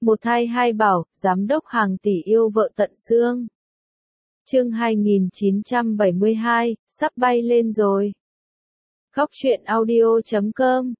Một thai hai bảo, giám đốc hàng tỷ yêu vợ tận xương. Chương 2972, sắp bay lên rồi. Góc truyện audio.com.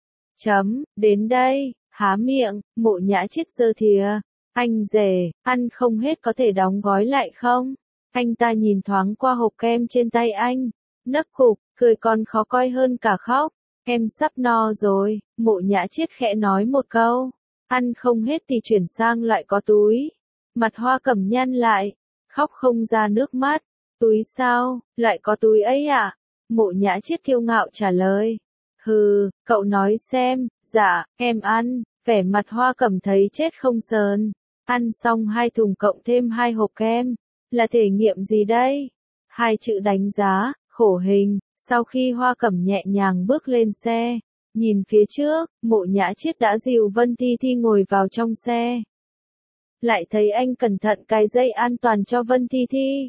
Đến đây, há miệng, Mộ Nhã Chiết giơ thìa. Anh rể, ăn không hết có thể đóng gói lại không? Anh ta nhìn thoáng qua hộp kem trên tay anh, nấc cục, cười còn khó coi hơn cả khóc. Em sắp no rồi, Mộ Nhã Chiết khẽ nói một câu. Ăn không hết thì chuyển sang loại có túi. Mặt Hoa Cẩm nhăn lại, khóc không ra nước mắt. Túi sao, lại có túi ấy à? Mộ Nhã Chiết kiêu ngạo trả lời. Hừ, cậu nói xem, dạ, em ăn. Vẻ mặt Hoa Cẩm thấy chết không sờn. Ăn xong 2 thùng cộng thêm 2 hộp kem. Là thể nghiệm gì đây? 2 chữ đánh giá, khổ hình. Sau khi Hoa Cẩm nhẹ nhàng bước lên xe, nhìn phía trước, Mộ Nhã Chiết đã dìu Vân Thi Thi ngồi vào trong xe. Lại thấy anh cẩn thận cài dây an toàn cho Vân Thi Thi.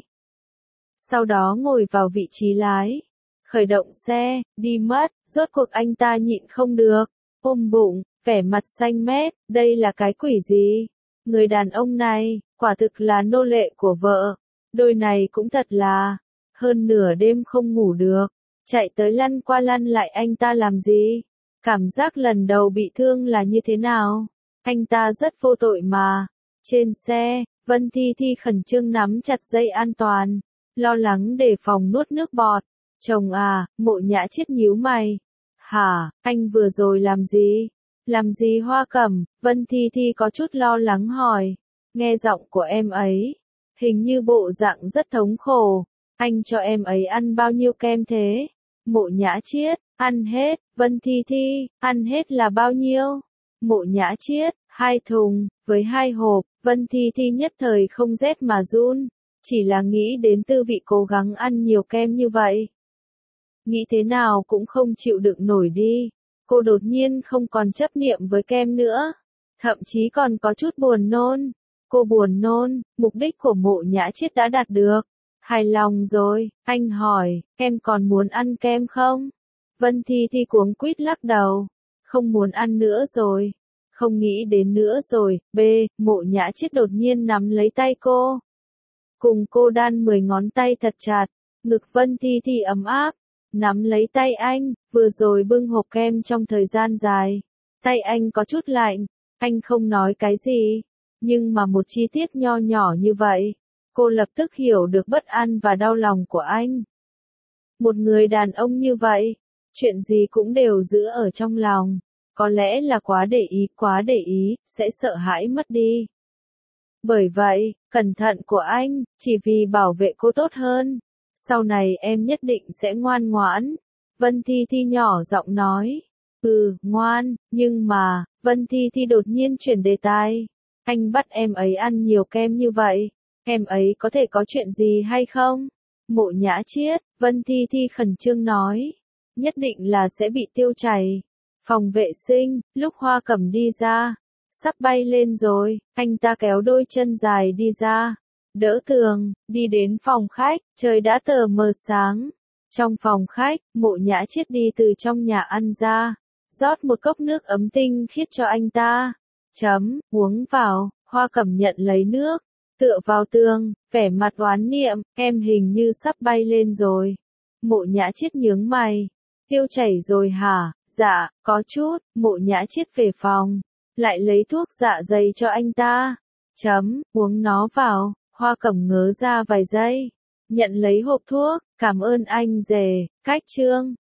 Sau đó ngồi vào vị trí lái. Khởi động xe, đi mất, rốt cuộc anh ta nhịn không được. Ôm bụng, vẻ mặt xanh mét, đây là cái quỷ gì? Người đàn ông này, quả thực là nô lệ của vợ. Đôi này cũng thật là, hơn nửa đêm không ngủ được. Chạy tới lăn qua lăn lại anh ta làm gì? Cảm giác lần đầu bị thương là như thế nào? Anh ta rất vô tội mà. Trên xe, Vân Thi Thi khẩn trương nắm chặt dây an toàn, lo lắng đề phòng nuốt nước bọt. Chồng à, Mộ Nhã Chiết nhíu mày. Hả, anh vừa rồi làm gì? Làm gì Hoa Cẩm? Vân Thi Thi có chút lo lắng hỏi. Nghe giọng của em ấy, hình như bộ dạng rất thống khổ. Anh cho em ấy ăn bao nhiêu kem thế? Mộ Nhã Chiết, ăn hết. Vân Thi Thi, ăn hết là bao nhiêu? Mộ Nhã Chiết, 2 thùng, với 2 hộp. Vân Thi Thi nhất thời không rét mà run, chỉ là nghĩ đến tư vị cố gắng ăn nhiều kem như vậy. Nghĩ thế nào cũng không chịu đựng nổi đi. Cô đột nhiên không còn chấp niệm với kem nữa, thậm chí còn có chút buồn nôn. Cô buồn nôn, mục đích của Mộ Nhã Chiết đã đạt được. Hài lòng rồi, anh hỏi, em còn muốn ăn kem không? Vân Thi Thi cuống quýt lắc đầu. Không muốn ăn nữa rồi. Không nghĩ đến nữa rồi. Mộ Nhã Chiết đột nhiên nắm lấy tay cô. Cùng cô đan 10 ngón tay thật chặt. Ngực Vân Thi Thi ấm áp. Nắm lấy tay anh, vừa rồi bưng hộp kem trong thời gian dài. Tay anh có chút lạnh. Anh không nói cái gì. Nhưng mà một chi tiết nho nhỏ như vậy, cô lập tức hiểu được bất an và đau lòng của anh. Một người đàn ông như vậy, chuyện gì cũng đều giữ ở trong lòng. Có lẽ là quá để ý, sẽ sợ hãi mất đi. Bởi vậy, cẩn thận của anh, chỉ vì bảo vệ cô tốt hơn. Sau này em nhất định sẽ ngoan ngoãn. Vân Thi Thi nhỏ giọng nói. Ngoan, nhưng mà, Vân Thi Thi đột nhiên chuyển đề tài. Anh bắt em ấy ăn nhiều kem như vậy, em ấy có thể có chuyện gì hay không? Mộ Nhã Chiết, Vân Thi Thi khẩn trương nói. Nhất định là sẽ bị tiêu chảy. Phòng vệ sinh, lúc Hoa Cẩm đi ra, sắp bay lên rồi, anh ta kéo đôi chân dài đi ra, đỡ tường, đi đến phòng khách, trời đã tờ mờ sáng. Trong phòng khách, Mộ Nhã Chiết đi từ trong nhà ăn ra, rót một cốc nước ấm tinh khiết cho anh ta. Uống vào. Hoa Cẩm nhận lấy nước, tựa vào tường, vẻ mặt oán niệm, em hình như sắp bay lên rồi. Mộ Nhã Chiết nhướng mày. Tiêu chảy rồi hả? Dạ, có chút. Mộ Nhã Chiết về phòng, lại lấy thuốc dạ dày cho anh ta. Uống nó vào. Hoa Cẩm ngớ ra vài giây, nhận lấy hộp thuốc, cảm ơn anh rể. Cách chương